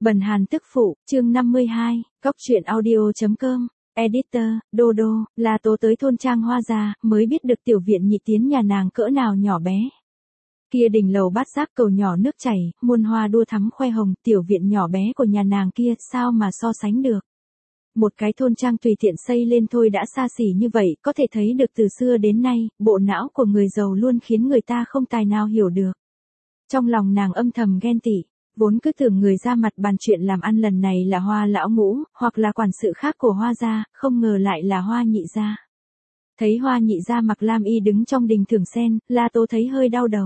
Bần Hàn tức phụ, chương 52, Cóc truyện audio.com, Editor, Dodo, La Tố tới thôn trang Hoa Gia, mới biết được tiểu viện nhị tiến nhà nàng cỡ nào nhỏ bé. Kia đỉnh lầu bát giác cầu nhỏ nước chảy, muôn hoa đua thắm khoe hồng, tiểu viện nhỏ bé của nhà nàng kia sao mà so sánh được. Một cái thôn trang tùy tiện xây lên thôi đã xa xỉ như vậy, có thể thấy được từ xưa đến nay, bộ não của người giàu luôn khiến người ta không tài nào hiểu được. Trong lòng nàng âm thầm ghen tị, vốn cứ tưởng người ra mặt bàn chuyện làm ăn lần này là Hoa lão ngũ, hoặc là quản sự khác của Hoa gia, không ngờ lại là Hoa nhị gia. Thấy Hoa nhị gia mặc lam y đứng trong đình thưởng sen, La Tố thấy hơi đau đầu.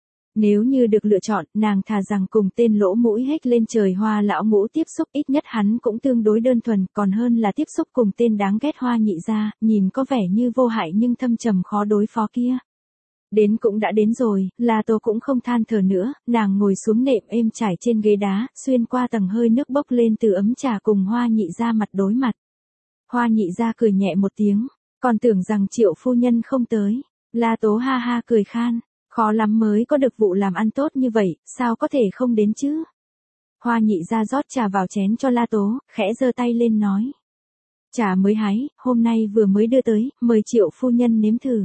Nếu như được lựa chọn, nàng thà rằng cùng tên lỗ mũi hếch lên trời Hoa lão ngũ tiếp xúc, ít nhất hắn cũng tương đối đơn thuần, còn hơn là tiếp xúc cùng tên đáng ghét Hoa nhị gia, nhìn có vẻ như vô hại nhưng thâm trầm khó đối phó kia. Đến cũng đã đến rồi, La Tố cũng không than thở nữa, nàng ngồi xuống nệm êm trải trên ghế đá, xuyên qua tầng hơi nước bốc lên từ ấm trà cùng Hoa nhị gia mặt đối mặt. Hoa nhị gia cười nhẹ một tiếng, còn tưởng rằng Triệu phu nhân không tới. La Tố ha ha cười khan, khó lắm mới có được vụ làm ăn tốt như vậy, sao có thể không đến chứ? Hoa nhị gia rót trà vào chén cho La Tố, khẽ giơ tay lên nói. Trà mới hái, hôm nay vừa mới đưa tới, mời Triệu phu nhân nếm thử.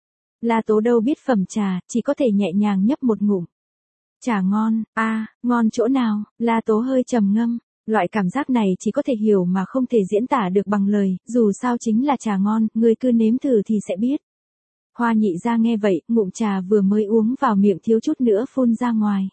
La Tố đâu biết phẩm trà, chỉ có thể nhẹ nhàng nhấp một ngụm. Trà ngon, ngon chỗ nào? La Tố hơi trầm ngâm, loại cảm giác này chỉ có thể hiểu mà không thể diễn tả được bằng lời, dù sao chính là trà ngon, người cứ nếm thử thì sẽ biết. Hoa nhị gia nghe vậy, ngụm trà vừa mới uống vào miệng thiếu chút nữa phun ra ngoài.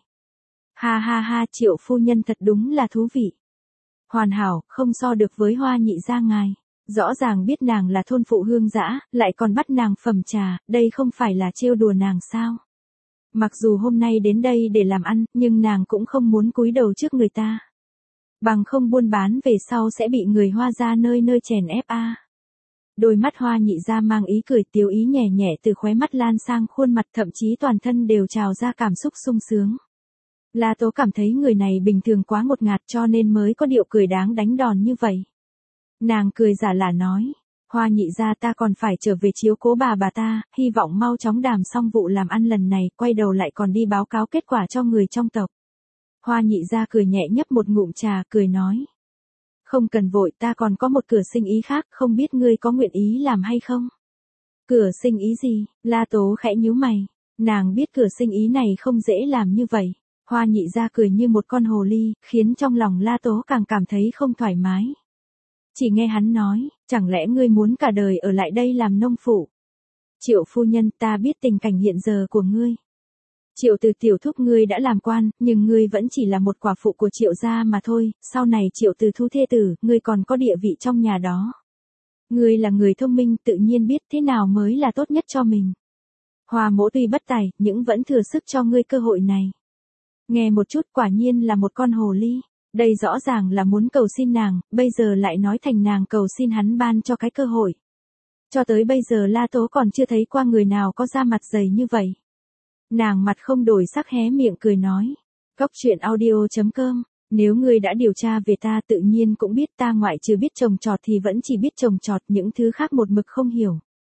Ha ha ha, Triệu phu nhân thật đúng là thú vị. Hoàn hảo, không so được với Hoa nhị gia ngài. Rõ ràng biết nàng là thôn phụ hương dã, lại còn bắt nàng phẩm trà, đây không phải là trêu đùa nàng sao? Mặc dù hôm nay đến đây để làm ăn, nhưng nàng cũng không muốn cúi đầu trước người ta. Bằng không buôn bán về sau sẽ bị người Hoa gia nơi nơi chèn ép a. Đôi mắt Hoa nhị gia mang ý cười tiếu ý nhẹ nhẹ từ khóe mắt lan sang khuôn mặt, thậm chí toàn thân đều trào ra cảm xúc sung sướng. La Tố cảm thấy người này bình thường quá ngột ngạt cho nên mới có điệu cười đáng đánh đòn như vậy. Nàng cười giả lả nói, Hoa nhị gia ta còn phải trở về chiếu cố bà ta, hy vọng mau chóng đàm xong vụ làm ăn lần này, quay đầu lại còn đi báo cáo kết quả cho người trong tộc. Hoa nhị gia cười nhẹ nhấp một ngụm trà, cười nói. Không cần vội, ta còn có một cửa sinh ý khác, không biết ngươi có nguyện ý làm hay không? Cửa sinh ý gì? La Tố khẽ nhíu mày, nàng biết cửa sinh ý này không dễ làm như vậy. Hoa nhị gia cười như một con hồ ly, khiến trong lòng La Tố càng cảm thấy không thoải mái. Chỉ nghe hắn nói, chẳng lẽ ngươi muốn cả đời ở lại đây làm nông phụ? Triệu phu nhân, ta biết tình cảnh hiện giờ của ngươi. Triệu từ tiểu thúc ngươi đã làm quan, nhưng ngươi vẫn chỉ là một quả phụ của Triệu gia mà thôi, sau này Triệu từ thu thê tử, ngươi còn có địa vị trong nhà đó. Ngươi là người thông minh, tự nhiên biết thế nào mới là tốt nhất cho mình. Hoa mỗ tuy bất tài, nhưng vẫn thừa sức cho ngươi cơ hội này. Nghe một chút, quả nhiên là một con hồ ly. Đây rõ ràng là muốn cầu xin nàng, bây giờ lại nói thành nàng cầu xin hắn ban cho cái cơ hội. Cho tới bây giờ La Tố còn chưa thấy qua người nào có da mặt dày như vậy. Nàng mặt không đổi sắc hé miệng cười nói. Cóc truyện audio.com, nếu ngươi đã điều tra về ta tự nhiên cũng biết ta ngoại trừ biết trồng trọt thì vẫn chỉ biết trồng trọt, những thứ khác một mực không hiểu.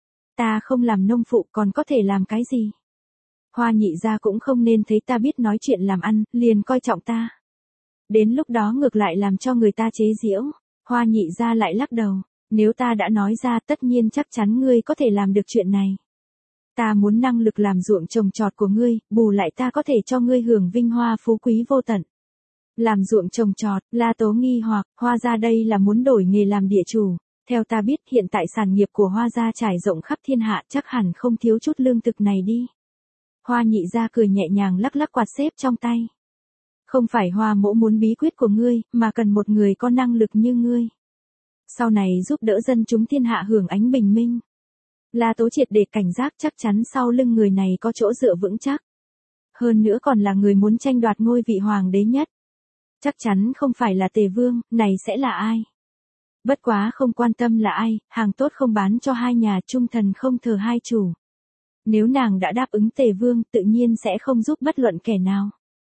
Ta không làm nông phụ còn có thể làm cái gì? Hoa nhị gia cũng không nên thấy ta biết nói chuyện làm ăn, liền coi trọng ta. Đến lúc đó ngược lại làm cho người ta chế giễu. Hoa nhị gia lại lắc đầu, nếu ta đã nói ra tất nhiên chắc chắn ngươi có thể làm được chuyện này. Ta muốn năng lực làm ruộng trồng trọt của ngươi, bù lại ta có thể cho ngươi hưởng vinh hoa phú quý vô tận. Làm ruộng trồng trọt, La Tố nghi hoặc, Hoa gia đây là muốn đổi nghề làm địa chủ. Theo ta biết hiện tại sản nghiệp của Hoa gia trải rộng khắp thiên hạ, chắc hẳn không thiếu chút lương thực này đi. Hoa nhị gia cười nhẹ nhàng lắc lắc quạt xếp trong tay. Không phải Hoa mỗ muốn bí quyết của ngươi, mà cần một người có năng lực như ngươi. Sau này giúp đỡ dân chúng thiên hạ hưởng ánh bình minh. La Tố triệt để cảnh giác, chắc chắn sau lưng người này có chỗ dựa vững chắc. Hơn nữa còn là người muốn tranh đoạt ngôi vị hoàng đế nhất. Chắc chắn không phải là Tề Vương, này sẽ là ai? Bất quá không quan tâm là ai, hàng tốt không bán cho hai nhà, trung thần không thờ hai chủ. Nếu nàng đã đáp ứng Tề Vương tự nhiên sẽ không giúp bất luận kẻ nào.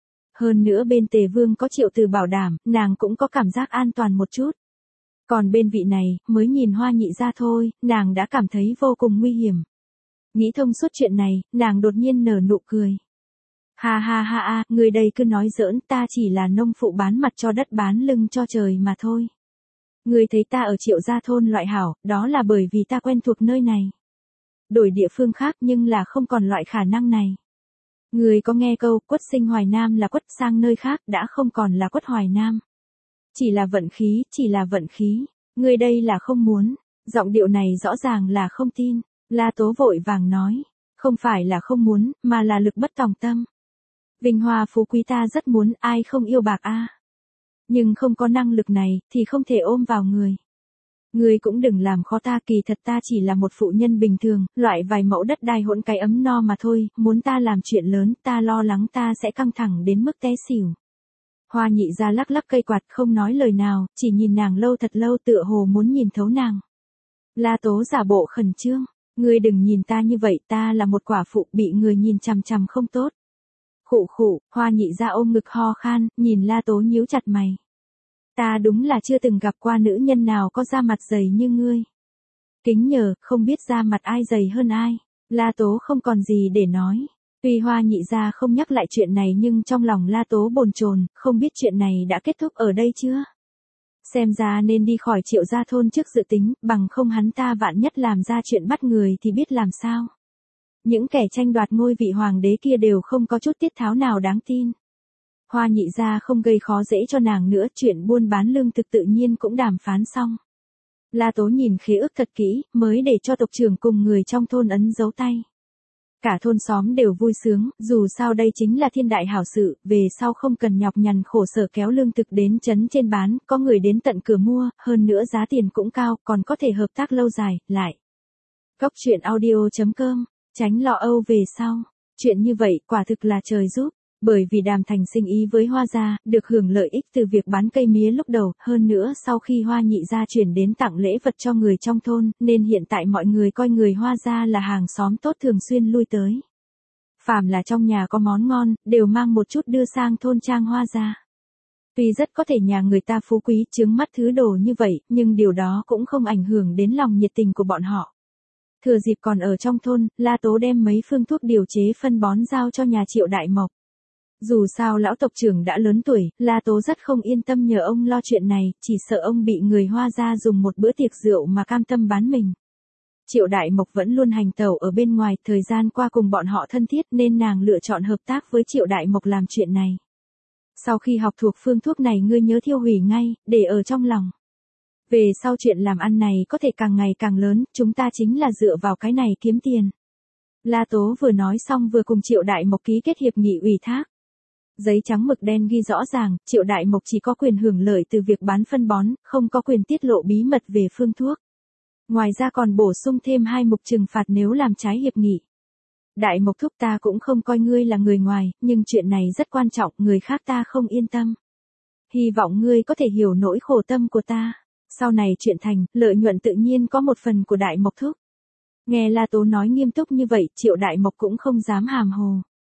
Hơn nữa bên Tề Vương có Triệu từ bảo đảm, nàng cũng có cảm giác an toàn một chút. Còn bên vị này, mới nhìn Hoa nhị gia thôi, nàng đã cảm thấy vô cùng nguy hiểm. Nghĩ thông suốt chuyện này, nàng đột nhiên nở nụ cười. Ha ha ha a, người đây cứ nói giỡn, ta chỉ là nông phụ bán mặt cho đất bán lưng cho trời mà thôi. Người thấy ta ở Triệu Gia thôn loại hảo, đó là bởi vì ta quen thuộc nơi này. Đổi địa phương khác nhưng là không còn loại khả năng này. Người có nghe câu quất sinh Hoài Nam là quất sang nơi khác đã không còn là quất Hoài Nam. Chỉ là vận khí, chỉ là vận khí. Người đây là không muốn. Giọng điệu này rõ ràng là không tin. La Tố vội vàng nói. Không phải là không muốn, mà là lực bất tòng tâm. Vinh hoa phú quý ta rất muốn, ai không yêu bạc a. Nhưng không có năng lực này, thì không thể ôm vào người. Người cũng đừng làm khó ta, kỳ thật ta chỉ là một phụ nhân bình thường, loại vài mẫu đất đai hỗn cái ấm no mà thôi, muốn ta làm chuyện lớn, ta lo lắng ta sẽ căng thẳng đến mức té xỉu. Hoa Nhị Gia lắc lắc cây quạt không nói lời nào, chỉ nhìn nàng lâu thật lâu tựa hồ muốn nhìn thấu nàng. La Tố giả bộ khẩn trương, ngươi đừng nhìn ta như vậy, ta là một quả phụ bị người nhìn chằm chằm không tốt. Khụ khụ, Hoa Nhị Gia ôm ngực ho khan, nhìn La Tố nhíu chặt mày. Ta đúng là chưa từng gặp qua nữ nhân nào có da mặt dày như ngươi. Kính nhờ, không biết da mặt ai dày hơn ai. La Tố không còn gì để nói. Tuy Hoa Nhị Gia không nhắc lại chuyện này nhưng trong lòng La Tố bồn chồn, không biết chuyện này đã kết thúc ở đây chưa? Xem ra nên đi khỏi Triệu Gia thôn trước dự tính, bằng không hắn ta vạn nhất làm ra chuyện bắt người thì biết làm sao. Những kẻ tranh đoạt ngôi vị hoàng đế kia đều không có chút tiết tháo nào đáng tin. Hoa Nhị Gia không gây khó dễ cho nàng nữa, chuyện buôn bán lương thực tự nhiên cũng đàm phán xong. La Tố nhìn khế ước thật kỹ, mới để cho tộc trưởng cùng người trong thôn ấn dấu tay. Cả thôn xóm đều vui sướng, dù sao đây chính là thiên đại hảo sự, về sau không cần nhọc nhằn khổ sở kéo lương thực đến trấn trên bán, có người đến tận cửa mua, hơn nữa giá tiền cũng cao, còn có thể hợp tác lâu dài, lại. Cóc truyện audio.com, tránh lo âu về sau. Chuyện như vậy quả thực là trời giúp. Bởi vì Đàm Thành sinh ý với Hoa Gia, được hưởng lợi ích từ việc bán cây mía lúc đầu, hơn nữa sau khi Hoa Nhị Gia chuyển đến tặng lễ vật cho người trong thôn, nên hiện tại mọi người coi người Hoa Gia là hàng xóm tốt thường xuyên lui tới. Phàm là trong nhà có món ngon, đều mang một chút đưa sang thôn trang Hoa Gia. Tuy rất có thể nhà người ta phú quý chướng mắt thứ đồ như vậy, nhưng điều đó cũng không ảnh hưởng đến lòng nhiệt tình của bọn họ. Thừa dịp còn ở trong thôn, La Tố đem mấy phương thuốc điều chế phân bón giao cho nhà Triệu Đại Mộc. Dù sao lão tộc trưởng đã lớn tuổi, La Tố rất không yên tâm nhờ ông lo chuyện này, chỉ sợ ông bị người Hoa Gia dùng một bữa tiệc rượu mà cam tâm bán mình. Triệu Đại Mộc vẫn luôn hành tẩu ở bên ngoài, thời gian qua cùng bọn họ thân thiết nên nàng lựa chọn hợp tác với Triệu Đại Mộc làm chuyện này. Sau khi học thuộc phương thuốc này ngươi nhớ thiêu hủy ngay, để ở trong lòng. Về sau chuyện làm ăn này có thể càng ngày càng lớn, chúng ta chính là dựa vào cái này kiếm tiền. La Tố vừa nói xong vừa cùng Triệu Đại Mộc ký kết hiệp nghị ủy thác. Giấy trắng mực đen ghi rõ ràng, Triệu Đại Mộc chỉ có quyền hưởng lợi từ việc bán phân bón, không có quyền tiết lộ bí mật về phương thuốc. Ngoài ra còn bổ sung thêm 2 mục trừng phạt nếu làm trái hiệp nghị. Đại Mộc thúc ta cũng không coi ngươi là người ngoài, nhưng chuyện này rất quan trọng, người khác ta không yên tâm. Hy vọng ngươi có thể hiểu nỗi khổ tâm của ta. Sau này chuyện thành, lợi nhuận tự nhiên có một phần của Đại Mộc thúc. Nghe La Tố nói nghiêm túc như vậy, Triệu Đại Mộc cũng không dám hàm hồ.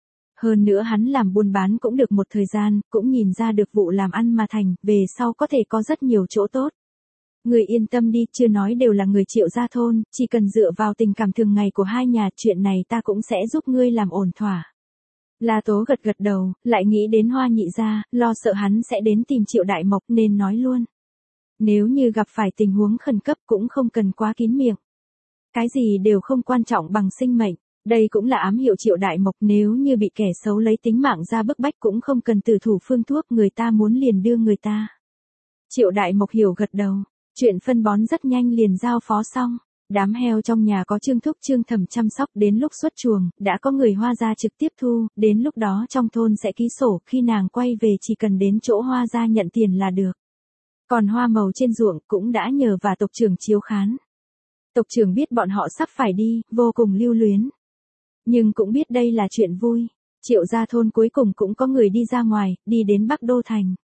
Hơn nữa hắn làm buôn bán cũng được một thời gian, cũng nhìn ra được vụ làm ăn mà thành, về sau có thể có rất nhiều chỗ tốt. Người yên tâm đi, chưa nói đều là người Triệu Gia thôn, chỉ cần dựa vào tình cảm thường ngày của hai nhà, chuyện này ta cũng sẽ giúp ngươi làm ổn thỏa. La Tố gật gật đầu, lại nghĩ đến Hoa Nhị Gia, lo sợ hắn sẽ đến tìm Triệu Đại Mộc nên nói luôn. Nếu như gặp phải tình huống khẩn cấp cũng không cần quá kín miệng. Cái gì đều không quan trọng bằng sinh mệnh. Đây cũng là ám hiệu Triệu Đại Mộc, nếu như bị kẻ xấu lấy tính mạng ra bức bách cũng không cần từ thủ phương thuốc, người ta muốn liền đưa người ta. Triệu Đại Mộc hiểu gật đầu, chuyện phân bón rất nhanh liền giao phó xong. Đám heo trong nhà có Trương Thúc Trương Thẩm chăm sóc, đến lúc xuất chuồng, đã có người Hoa Gia trực tiếp thu, đến lúc đó trong thôn sẽ ký sổ, khi nàng quay về chỉ cần đến chỗ Hoa Gia nhận tiền là được. Còn hoa màu trên ruộng cũng đã nhờ và tộc trưởng chiếu khán. Tộc trưởng biết bọn họ sắp phải đi, vô cùng lưu luyến. Nhưng cũng biết đây là chuyện vui. Triệu Gia thôn cuối cùng cũng có người đi ra ngoài, đi đến Bắc Đô Thành.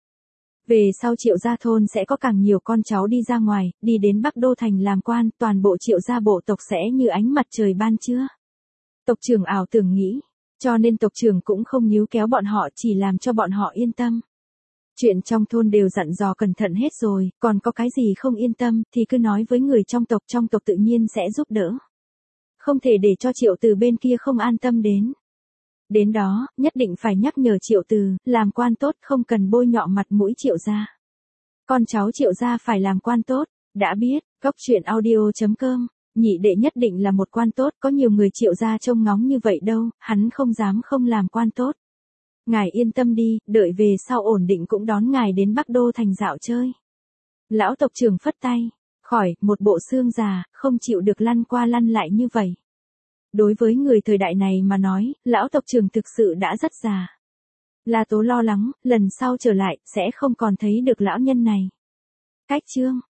Về sau Triệu Gia thôn sẽ có càng nhiều con cháu đi ra ngoài, đi đến Bắc Đô Thành làm quan, toàn bộ Triệu Gia bộ tộc sẽ như ánh mặt trời ban trưa. Tộc trưởng ảo tưởng nghĩ, cho nên tộc trưởng cũng không níu kéo bọn họ, chỉ làm cho bọn họ yên tâm. Chuyện trong thôn đều dặn dò cẩn thận hết rồi, còn có cái gì không yên tâm thì cứ nói với người trong tộc tự nhiên sẽ giúp đỡ. Không thể để cho Triệu từ bên kia không an tâm đến. Đến đó, nhất định phải nhắc nhở Triệu Từ, làm quan tốt không cần bôi nhọ mặt mũi Triệu gia. Con cháu Triệu gia phải làm quan tốt, đã biết, góc chuyện audio.com, nhị đệ nhất định là một quan tốt, có nhiều người Triệu gia trông ngóng như vậy đâu, hắn không dám không làm quan tốt. Ngài yên tâm đi, đợi về sau ổn định cũng đón ngài đến Bắc Đô thành dạo chơi. Lão tộc trưởng phất tay, khỏi, một bộ xương già, không chịu được lăn qua lăn lại như vậy. Đối với người thời đại này mà nói, lão tộc trưởng thực sự đã rất già. La Tố lo lắng, lần sau trở lại, sẽ không còn thấy được lão nhân này. Cách chương